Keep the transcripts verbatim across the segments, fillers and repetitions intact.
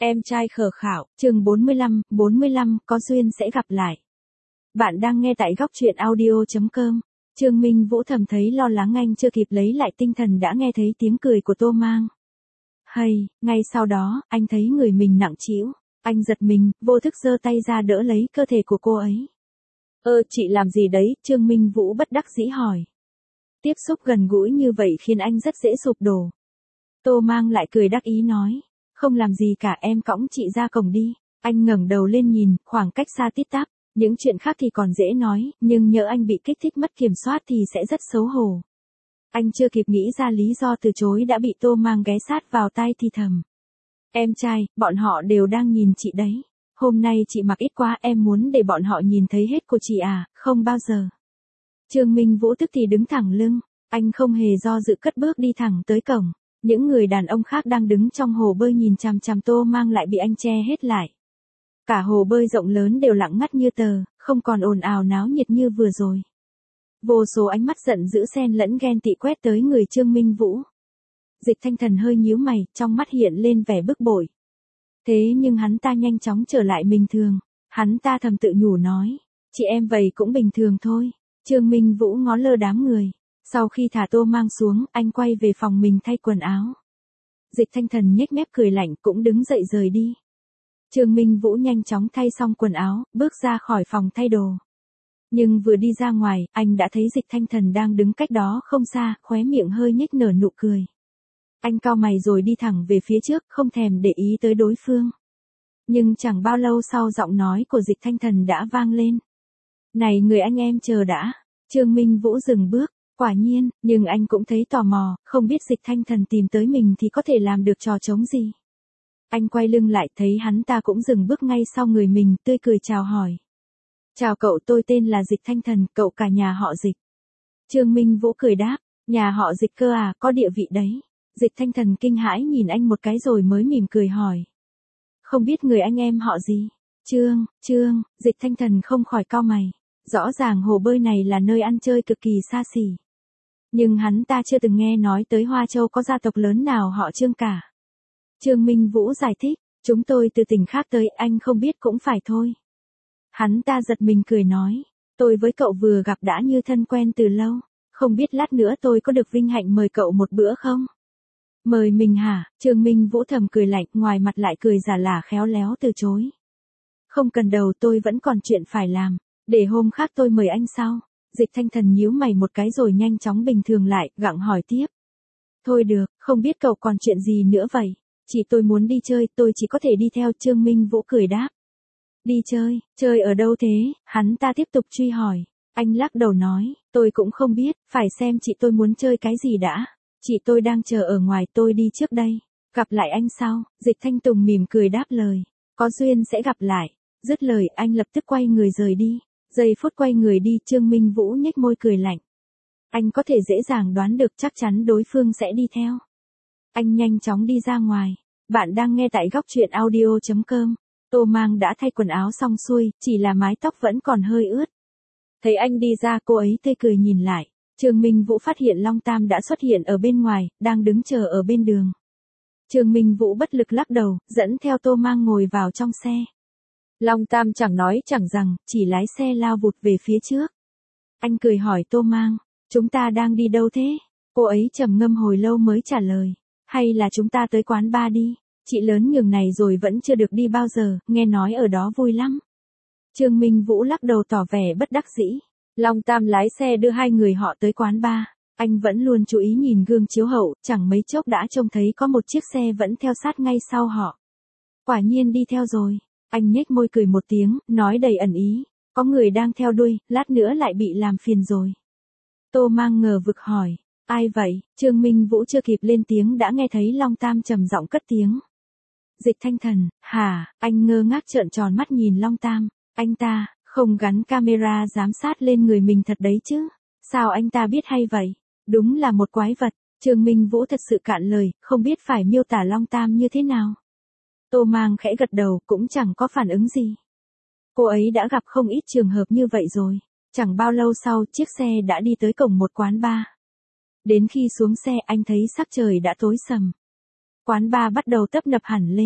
Em trai khờ khảo, chương bốn mươi lăm, bốn mươi lăm, có duyên sẽ gặp lại. Bạn đang nghe tại góc truyện audio chấm com. Trương Minh Vũ thầm thấy lo lắng, anh chưa kịp lấy lại tinh thần đã nghe thấy tiếng cười của Tô Mang. Hay, ngay sau đó, anh thấy người mình nặng trĩu. Anh giật mình, vô thức giơ tay ra đỡ lấy cơ thể của cô ấy. Ơ, chị làm gì đấy? Trương Minh Vũ bất đắc dĩ hỏi. Tiếp xúc gần gũi như vậy khiến anh rất dễ sụp đổ. Tô Mang lại cười đắc ý nói. Không làm gì cả, em cõng chị ra cổng đi. Anh ngẩng đầu lên nhìn, khoảng cách xa tít tắp. Những chuyện khác thì còn dễ nói, nhưng nhỡ anh bị kích thích mất kiểm soát thì sẽ rất xấu hổ. Anh chưa kịp nghĩ ra lý do từ chối đã bị Tô Mang ghé sát vào tai thì thầm. Em trai, bọn họ đều đang nhìn chị đấy. Hôm nay chị mặc ít quá, em muốn để bọn họ nhìn thấy hết của chị à? Không bao giờ. Trương Minh Vũ tức thì đứng thẳng lưng. Anh không hề do dự cất bước đi thẳng tới cổng. Những người đàn ông khác đang đứng trong hồ bơi nhìn chằm chằm Tô Mang lại bị anh che hết lại. Cả hồ bơi rộng lớn đều lặng ngắt như tờ, không còn ồn ào náo nhiệt như vừa rồi. Vô số ánh mắt giận dữ xen lẫn ghen tị quét tới người Trương Minh Vũ. Dịch Thanh Thần hơi nhíu mày, trong mắt hiện lên vẻ bức bội. Thế nhưng hắn ta nhanh chóng trở lại bình thường. Hắn ta thầm tự nhủ nói, chị em vậy cũng bình thường thôi. Trương Minh Vũ ngó lơ đám người. Sau khi thả Tô Mang xuống, anh quay về phòng mình thay quần áo. Dịch Thanh Thần nhếch mép cười lạnh cũng đứng dậy rời đi. Trương Minh Vũ nhanh chóng thay xong quần áo, bước ra khỏi phòng thay đồ. Nhưng vừa đi ra ngoài, anh đã thấy Dịch Thanh Thần đang đứng cách đó không xa, khóe miệng hơi nhếch nở nụ cười. Anh cau mày rồi đi thẳng về phía trước, không thèm để ý tới đối phương. Nhưng chẳng bao lâu sau giọng nói của Dịch Thanh Thần đã vang lên. Này người anh em chờ đã. Trương Minh Vũ dừng bước. Quả nhiên, nhưng anh cũng thấy tò mò, không biết Dịch Thanh Thần tìm tới mình thì có thể làm được trò trống gì. Anh quay lưng lại thấy hắn ta cũng dừng bước ngay sau người mình, tươi cười chào hỏi. Chào cậu, tôi tên là Dịch Thanh Thần, cậu cả nhà họ Dịch. Trương Minh Vũ cười đáp, nhà họ Dịch cơ à, có địa vị đấy. Dịch Thanh Thần kinh hãi nhìn anh một cái rồi mới mỉm cười hỏi. Không biết người anh em họ gì? Trương, Trương, Dịch Thanh Thần không khỏi cau mày. Rõ ràng hồ bơi này là nơi ăn chơi cực kỳ xa xỉ. Nhưng hắn ta chưa từng nghe nói tới Hoa Châu có gia tộc lớn nào họ Trương cả. Trương Minh Vũ giải thích, chúng tôi từ tỉnh khác tới, anh không biết cũng phải thôi. Hắn ta giật mình cười nói, tôi với cậu vừa gặp đã như thân quen từ lâu, không biết lát nữa tôi có được vinh hạnh mời cậu một bữa không? Mời mình hả? Trương Minh Vũ thầm cười lạnh, ngoài mặt lại cười giả lả khéo léo từ chối. Không cần đâu, tôi vẫn còn chuyện phải làm, để hôm khác tôi mời anh sau. Dịch Thanh Thần nhíu mày một cái rồi nhanh chóng bình thường lại, gặng hỏi tiếp. Thôi được, không biết cậu còn chuyện gì nữa vậy? Chỉ tôi muốn đi chơi, tôi chỉ có thể đi theo. Trương Minh Vũ cười đáp. Đi chơi, chơi ở đâu thế? Hắn ta tiếp tục truy hỏi. Anh lắc đầu nói, tôi cũng không biết, phải xem chị tôi muốn chơi cái gì đã. Chị tôi đang chờ ở ngoài, tôi đi trước đây. Gặp lại anh sau. Dịch Thanh Tùng mỉm cười đáp lời. Có duyên sẽ gặp lại. Dứt lời anh lập tức quay người rời đi. Giây phút quay người đi, Trương Minh Vũ nhếch môi cười lạnh. Anh có thể dễ dàng đoán được chắc chắn đối phương sẽ đi theo. Anh nhanh chóng đi ra ngoài. Bạn đang nghe tại góc truyện audio chấm com. Tô Mang đã thay quần áo xong xuôi, chỉ là mái tóc vẫn còn hơi ướt. Thấy anh đi ra, cô ấy tươi cười nhìn lại. Trương Minh Vũ phát hiện Long Tam đã xuất hiện ở bên ngoài, đang đứng chờ ở bên đường. Trương Minh Vũ bất lực lắc đầu, dẫn theo Tô Mang ngồi vào trong xe. Long Tam chẳng nói chẳng rằng, chỉ lái xe lao vụt về phía trước. Anh cười hỏi Tô Mang, chúng ta đang đi đâu thế? Cô ấy trầm ngâm hồi lâu mới trả lời, hay là chúng ta tới quán bar đi, chị lớn nhường này rồi vẫn chưa được đi bao giờ, nghe nói ở đó vui lắm. Trương Minh Vũ lắc đầu tỏ vẻ bất đắc dĩ. Long Tam lái xe đưa hai người họ tới quán bar. Anh vẫn luôn chú ý nhìn gương chiếu hậu, chẳng mấy chốc đã trông thấy có một chiếc xe vẫn theo sát ngay sau họ. Quả nhiên đi theo rồi. Anh nhếch môi cười một tiếng, nói đầy ẩn ý. Có người đang theo đuôi, lát nữa lại bị làm phiền rồi. Tô Mang ngờ vực hỏi. Ai vậy? Trương Minh Vũ chưa kịp lên tiếng đã nghe thấy Long Tam trầm giọng cất tiếng. Dịch Thanh Thần, hả? Anh ngơ ngác trợn tròn mắt nhìn Long Tam. Anh ta, không gắn camera giám sát lên người mình thật đấy chứ? Sao anh ta biết hay vậy? Đúng là một quái vật. Trương Minh Vũ thật sự cạn lời, không biết phải miêu tả Long Tam như thế nào. Tô Mang khẽ gật đầu, cũng chẳng có phản ứng gì. Cô ấy đã gặp không ít trường hợp như vậy rồi. Chẳng bao lâu sau, chiếc xe đã đi tới cổng một quán bar. Đến khi xuống xe, anh thấy sắc trời đã tối sầm. Quán bar bắt đầu tấp nập hẳn lên.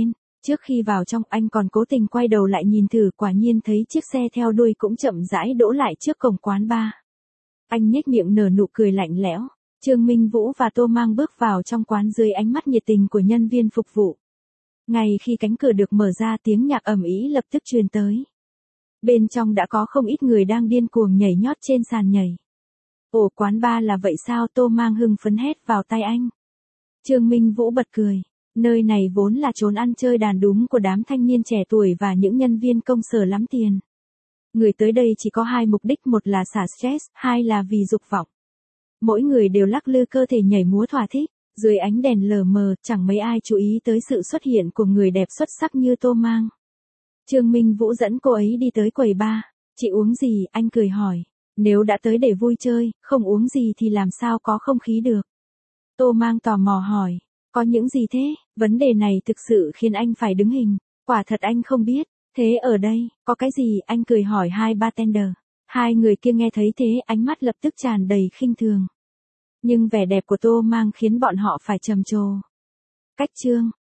Trước khi vào trong anh còn cố tình quay đầu lại nhìn thử, quả nhiên thấy chiếc xe theo đuôi cũng chậm rãi đỗ lại trước cổng quán bar. Anh nhếch miệng nở nụ cười lạnh lẽo. Trương Minh Vũ và Tô Mang bước vào trong quán dưới ánh mắt nhiệt tình của nhân viên phục vụ. Ngay khi cánh cửa được mở ra, tiếng nhạc ầm ĩ lập tức truyền tới. Bên trong đã có không ít người đang điên cuồng nhảy nhót trên sàn nhảy. Ồ, quán bar là vậy sao? Tô Mang hưng phấn hét vào tai anh. Trương Minh Vũ bật cười. Nơi này vốn là chốn ăn chơi đàn đúng của đám thanh niên trẻ tuổi và những nhân viên công sở lắm tiền. Người tới đây chỉ có hai mục đích, một là xả stress, hai là vì dục vọng. Mỗi người đều lắc lư cơ thể nhảy múa thỏa thích. Dưới ánh đèn lờ mờ, chẳng mấy ai chú ý tới sự xuất hiện của người đẹp xuất sắc như Tô Mang. Trương Minh Vũ dẫn cô ấy đi tới quầy bar. Chị uống gì? Anh cười hỏi. Nếu đã tới để vui chơi, không uống gì thì làm sao có không khí được? Tô Mang tò mò hỏi. Có những gì thế? Vấn đề này thực sự khiến anh phải đứng hình. Quả thật anh không biết. Thế ở đây, có cái gì? Anh cười hỏi hai bartender. Hai người kia nghe thấy thế, ánh mắt lập tức tràn đầy khinh thường. Nhưng vẻ đẹp của Tô Mang khiến bọn họ phải trầm trồ. Cách chương